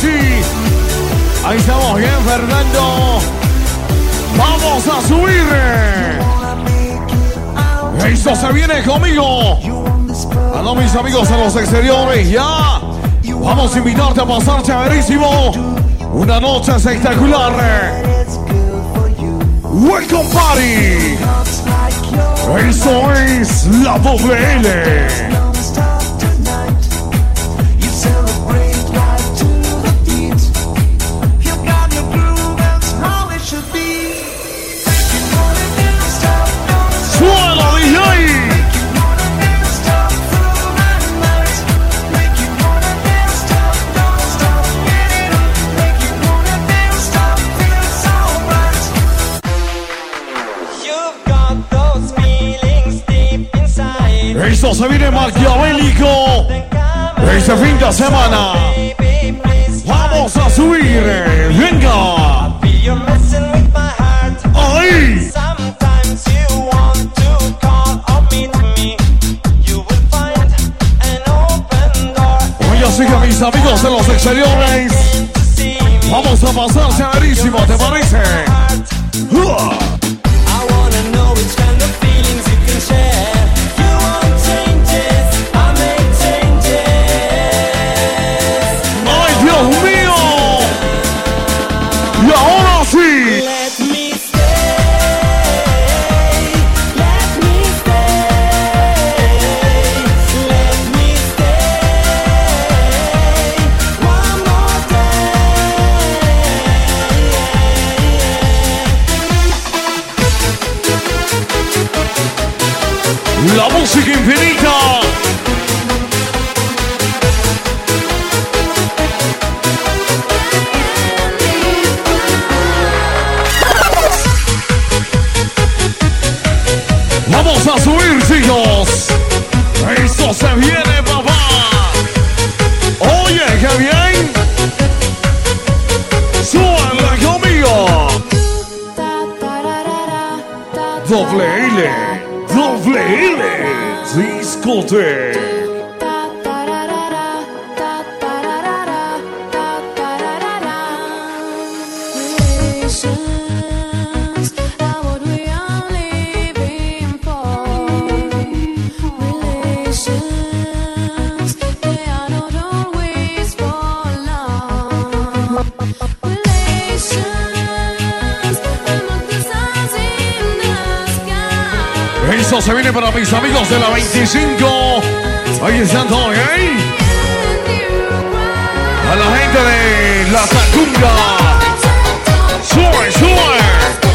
sí. Ahí estamos bien, Fernando. Vamos a subir. Esto se viene conmigo. A mis amigos en los exteriores, ya. Vamos a invitarte a pasar chéverísimo. Una noche espectacular. Welcome Party. Eso es la doble L. ¡Suelo, DJ! Esto se viene maquiavélico. Este fin de semana vamos a subir. Venga. Ahí. Oye, así que mis amigos en los exteriores, vamos a pasar chéverísimo, ¿te parece? Y ahora sí. La música infinita. Vamos a subir, chicos. Esto se viene, papá. Oye, qué bien. Súbele conmigo. Doble L. Doble L. Discote. Eso se viene para mis amigos de la 25. Ahí están todos, ¿eh? A la gente de la Tacunga. Sube, sube.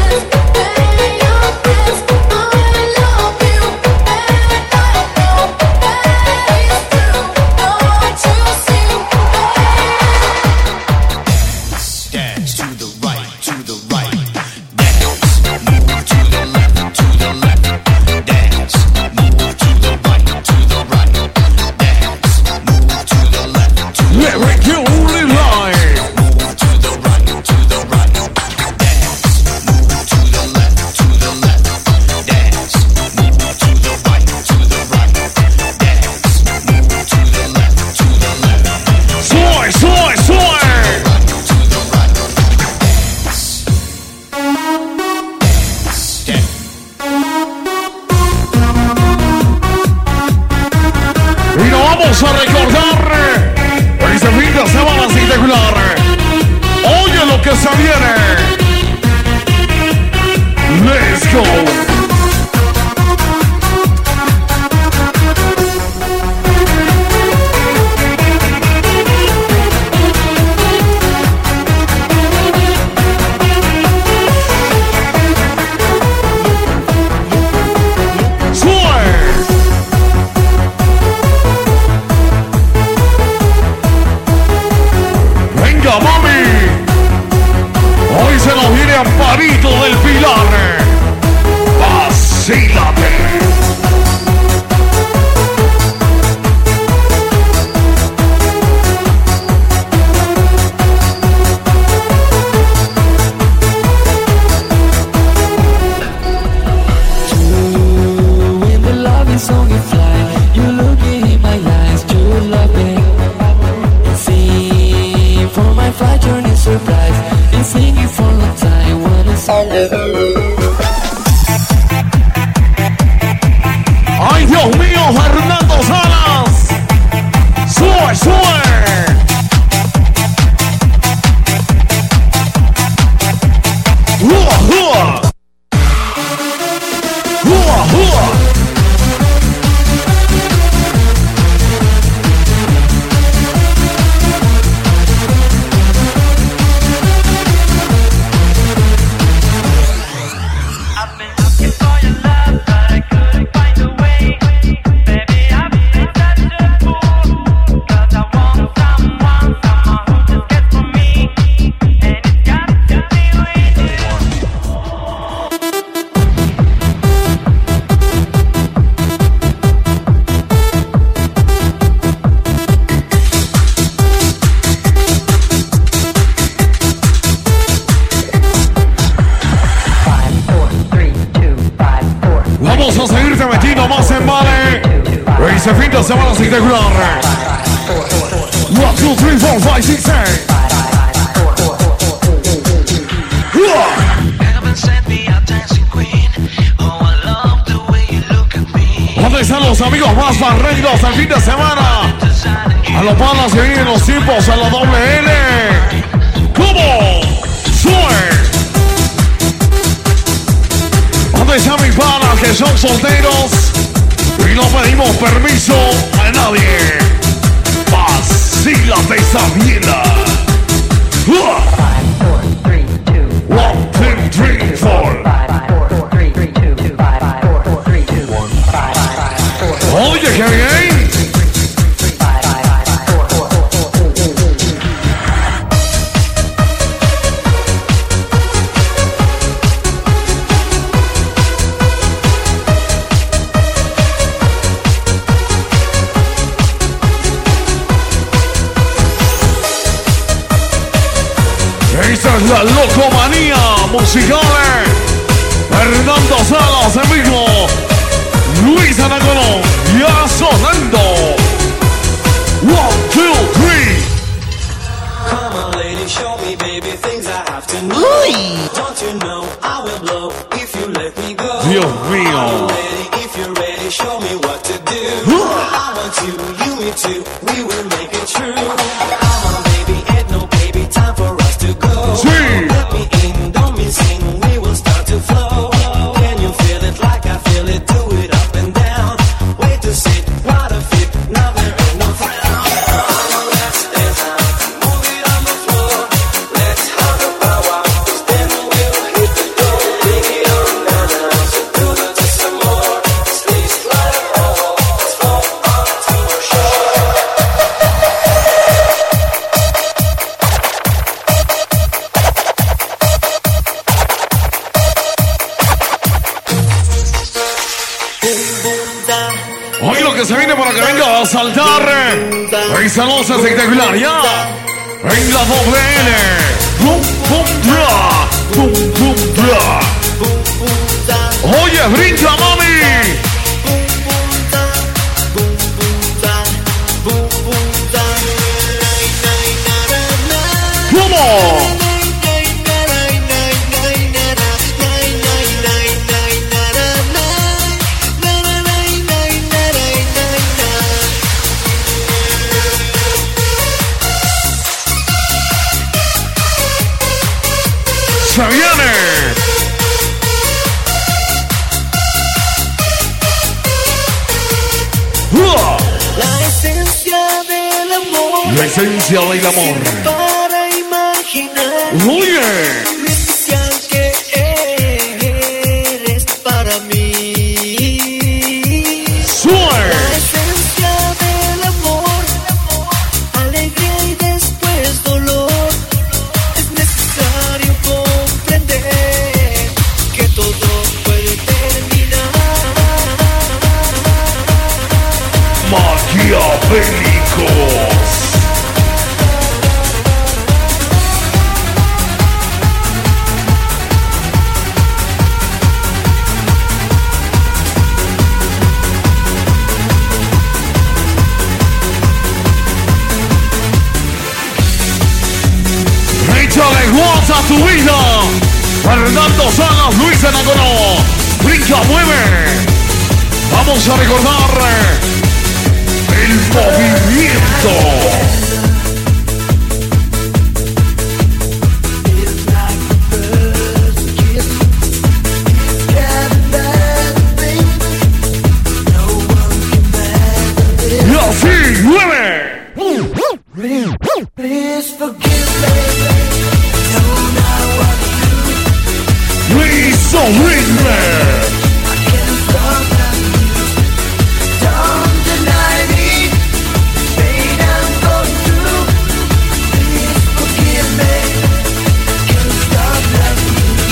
Vamos a recordar este fin de semana espectacular. Oye lo que se viene. Let's go. Hoy se nos viene Amparito del Pilar. Vacílate. For my Ay, Dios mío, Fernando Salas. Sube, sube. Vamos a seguirte metiendo más en vale. Ese fin de semana espectacular. 1, 2, 3, 4, 5, 6, 7. ¿Dónde están los amigos más barreiros del fin de semana? A los panas que vienen los tiempos a la doble L. ¿Cómo? ¡Sube! ¿Dónde están mis panas que son solteros? Y no pedimos permiso a nadie. Vacílate esa mierda. 1, 2, 3, 4. Oye, qué bien. Esta es la locomanía musical. Fernando Salas en vivo. Luis Anaconó ya sonando. 1, 2, 3. Come on, lady, show me, baby, things I have to know. Don't you know I will blow if you let me go? Dios mío. I'm ready, if you're ready, show me what to do. I want you me too. We will make it true. Come on, baby, ain't no baby, time for us to go. Sí. Let me in, don't be sing, we will start to flow. Can you feel it like I feel it? Do it up and down. Way to sit, what a fit, now there ain't no frown. Come on, let's dance now, move it on the floor. Let's have the power, 'cause then we'll hit the door. Bring it on down now, so do it just some more. Sleep, slide, roll, let's fall onto the shore. Hoy lo que se viene para que venga a saltar. Esa noche espectacular, ya. En la doble L. Bum, bum, bra. Bum, bum, bra. Oye, brinca, mami. ¿Cómo? ¡Se viene! La esencia del amor. La esencia del amor. Para imaginar. Oye. Lo especial que eres para mí. Sube. La esencia del amor. Alegría y después dolor. Es necesario comprender que todo puede terminar. Maquiavélicos. Nagono. Brinca, mueve. Vamos a recordar el movimiento. Y así, mueve. Please forgive me. Don't know what to do. Please forgive me. I can't stop loving you. Don't deny me. Pain I'm going through. Please forgive me. Can't stop loving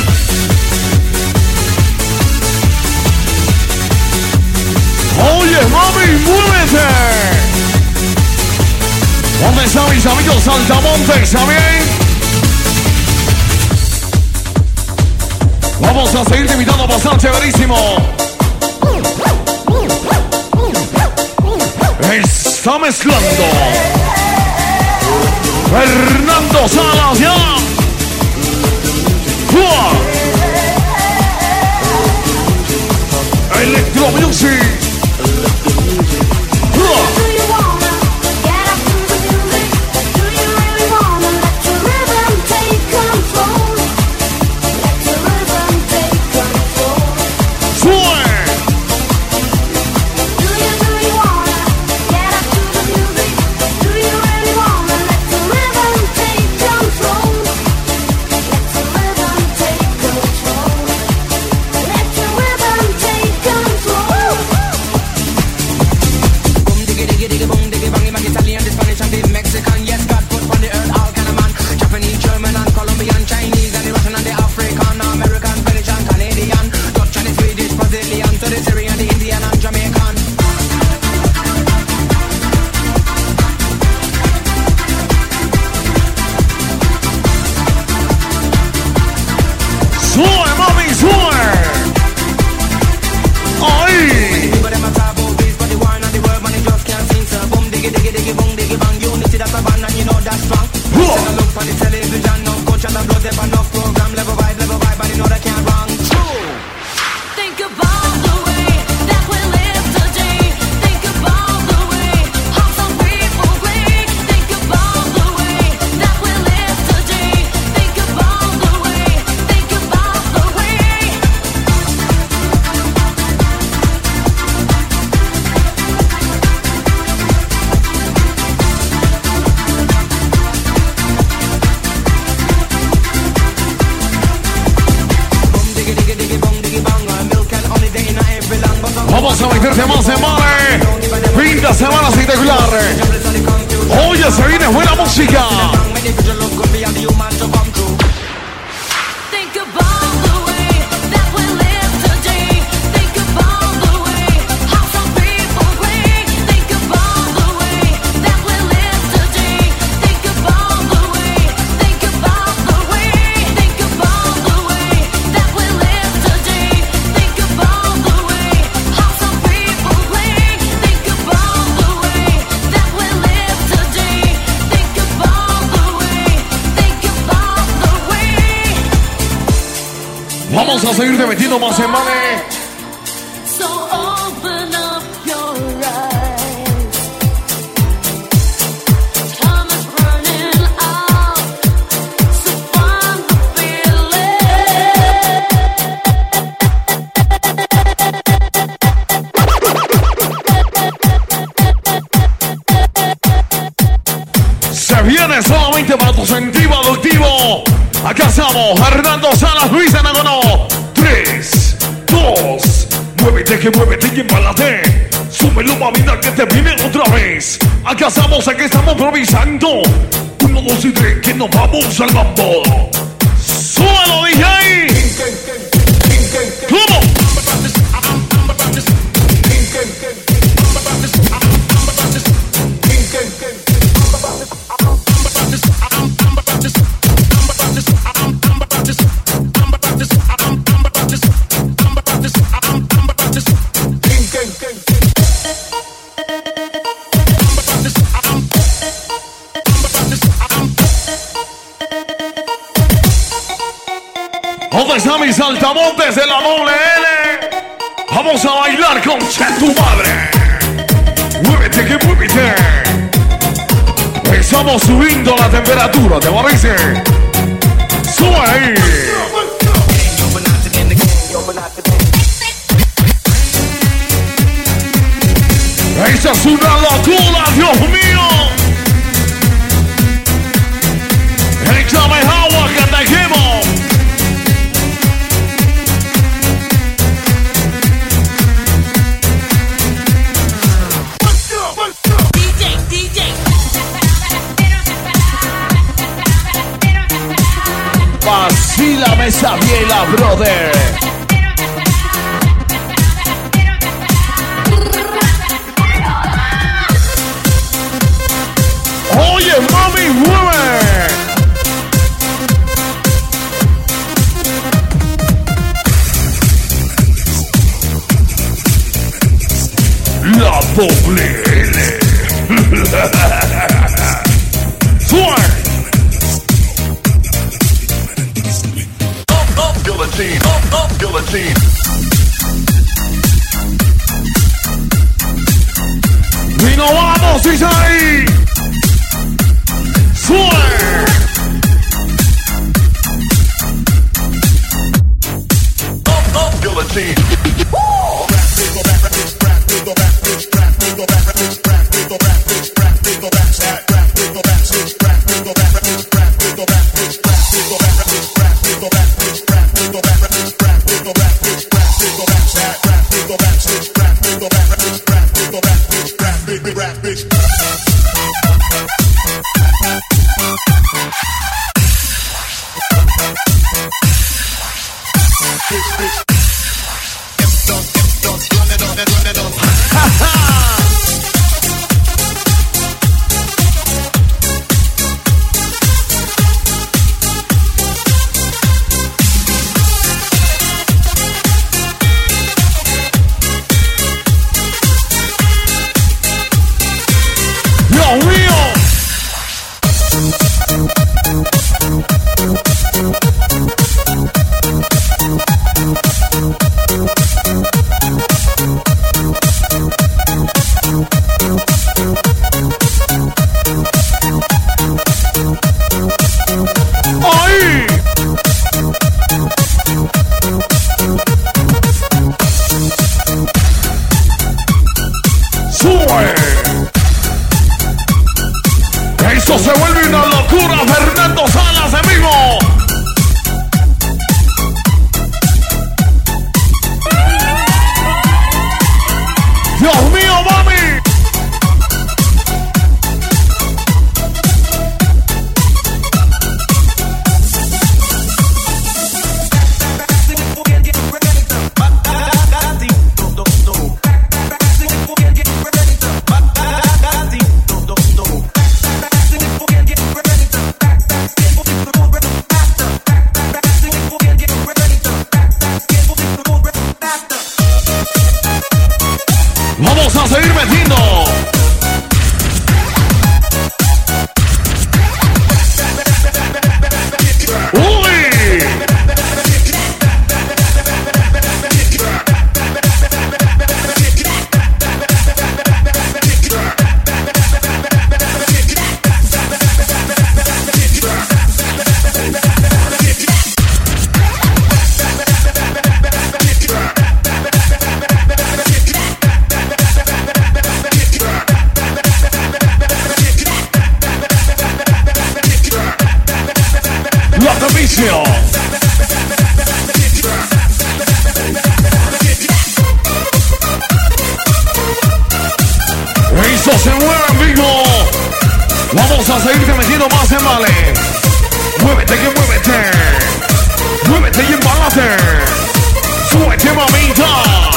you. Oye, mami, muévete. ¿Dónde están mis amigos saltamontes? ¿Saben? Vamos a seguir invitando bastante verísimo. Está mezclando Fernando Salas ya. Electro Music. Vamos a meterte más en vale. Fin de semana espectacular. Oye, se viene buena música. Vamos a seguirte metiendo más en vale. So open up your eyes. Time is running out. So find the feeling. Se viene solamente para tu sentido adictivo. Acá estamos, Hernando Salas, Luis Nagono. 3, 2, muévete y embálate. Súbelo, mamita, que te viene otra vez. Acá estamos improvisando. 1, 2 y 3, que nos vamos al mambo. ¡Súbelo, DJ! ¿Cómo? están mis saltamontes de la doble L? Vamos a bailar con Che tu madre. Muévete que muévete. Estamos subiendo la temperatura, ¿te parece? Sube ahí. Esa es una locura, Dios mío. Échame agua que te quemo. DJ. Vacílame esa biela, brother. Oye, mami, mueve. La doble L. Sube. Guillotine. Y nos vamos, dice ahí. Sube. Guillotine. Esto se vuelve una locura, Fernando Salas en vivo. Dios mío, mami. Vamos a seguir metiendo. ¡Uy! Vicio. Eso se mueve, amigo. Vamos a seguirte metiendo más en vale. Muévete que muévete. Muévete y embálate. Súbete, mamita.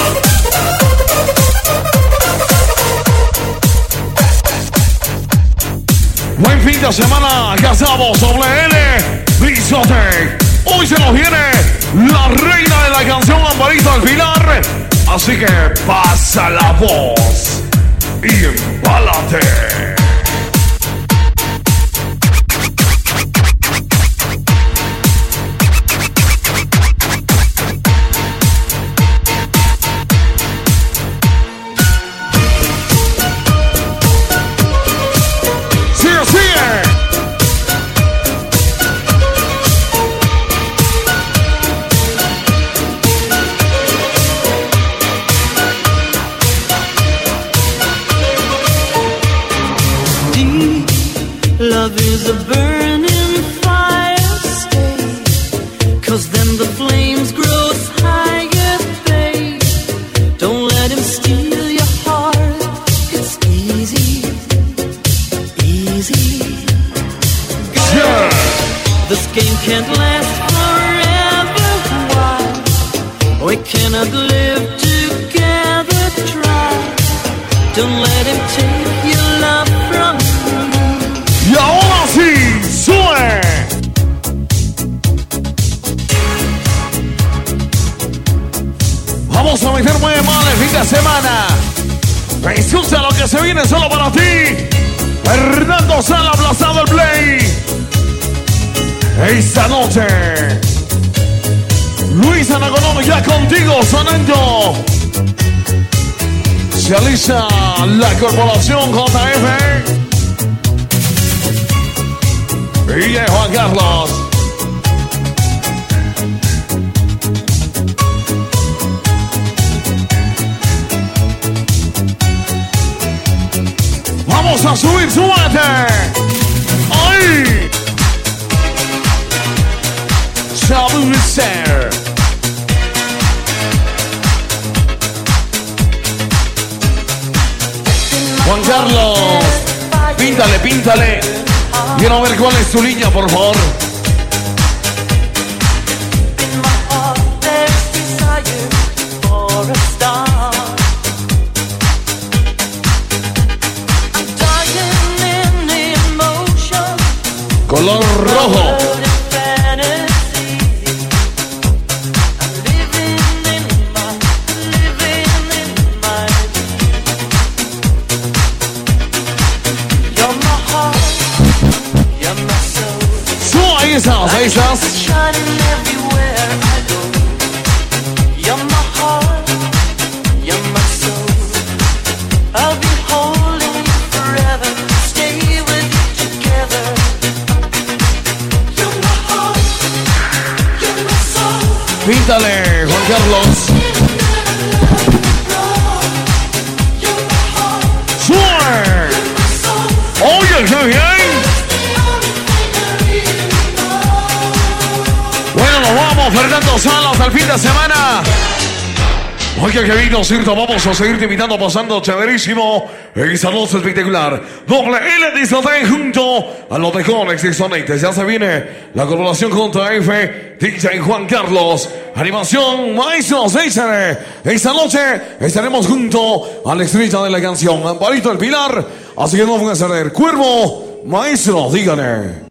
Buen fin de semana. Ya estamos, doble L. Bizote. Hoy se nos viene la reina de la canción, Amparito del Pilar. Así que pasa la voz y empálate. is a burning fire, stay. 'Cause then the flames grow higher, babe. Don't let him steal your heart. It's easy, easy. Yeah. This game can't last forever. Why? We cannot live together. Try. Don't let him take your love from me. Y ahora sí, sube. Vamos a meter muy mal el fin de semana. Escucha lo que se viene solo para ti. Fernando Sala aplazado el play. Esta noche, Luis Anagonome ya contigo sonando. Se alisa la corporación JF y Juan Carlos. Vamos a subir su mate. ¡Ay! Chabucer. Juan Carlos, píntale, píntale. Quiero ver cuál es tu línea, por favor. Color rojo. Ahí estás, ahí estás. Píntale, Juan Carlos. ¡Sube! ¡Oye, qué bien! Bueno, nos vamos, Fernando Salas, al fin de semana. Oye, que vino, cierto, vamos a seguirte invitando, pasando chéverísimo. Esa noche espectacular. Doble L Discoteca junto a los de Conex y Sonetes. Ya se viene la colaboración junto a F, DJ Juan Carlos. Animación, maestros, esta noche estaremos junto a la estrella de la canción, Amparito el Pilar. Así que no van a ceder. Cuervo, maestro, díganle.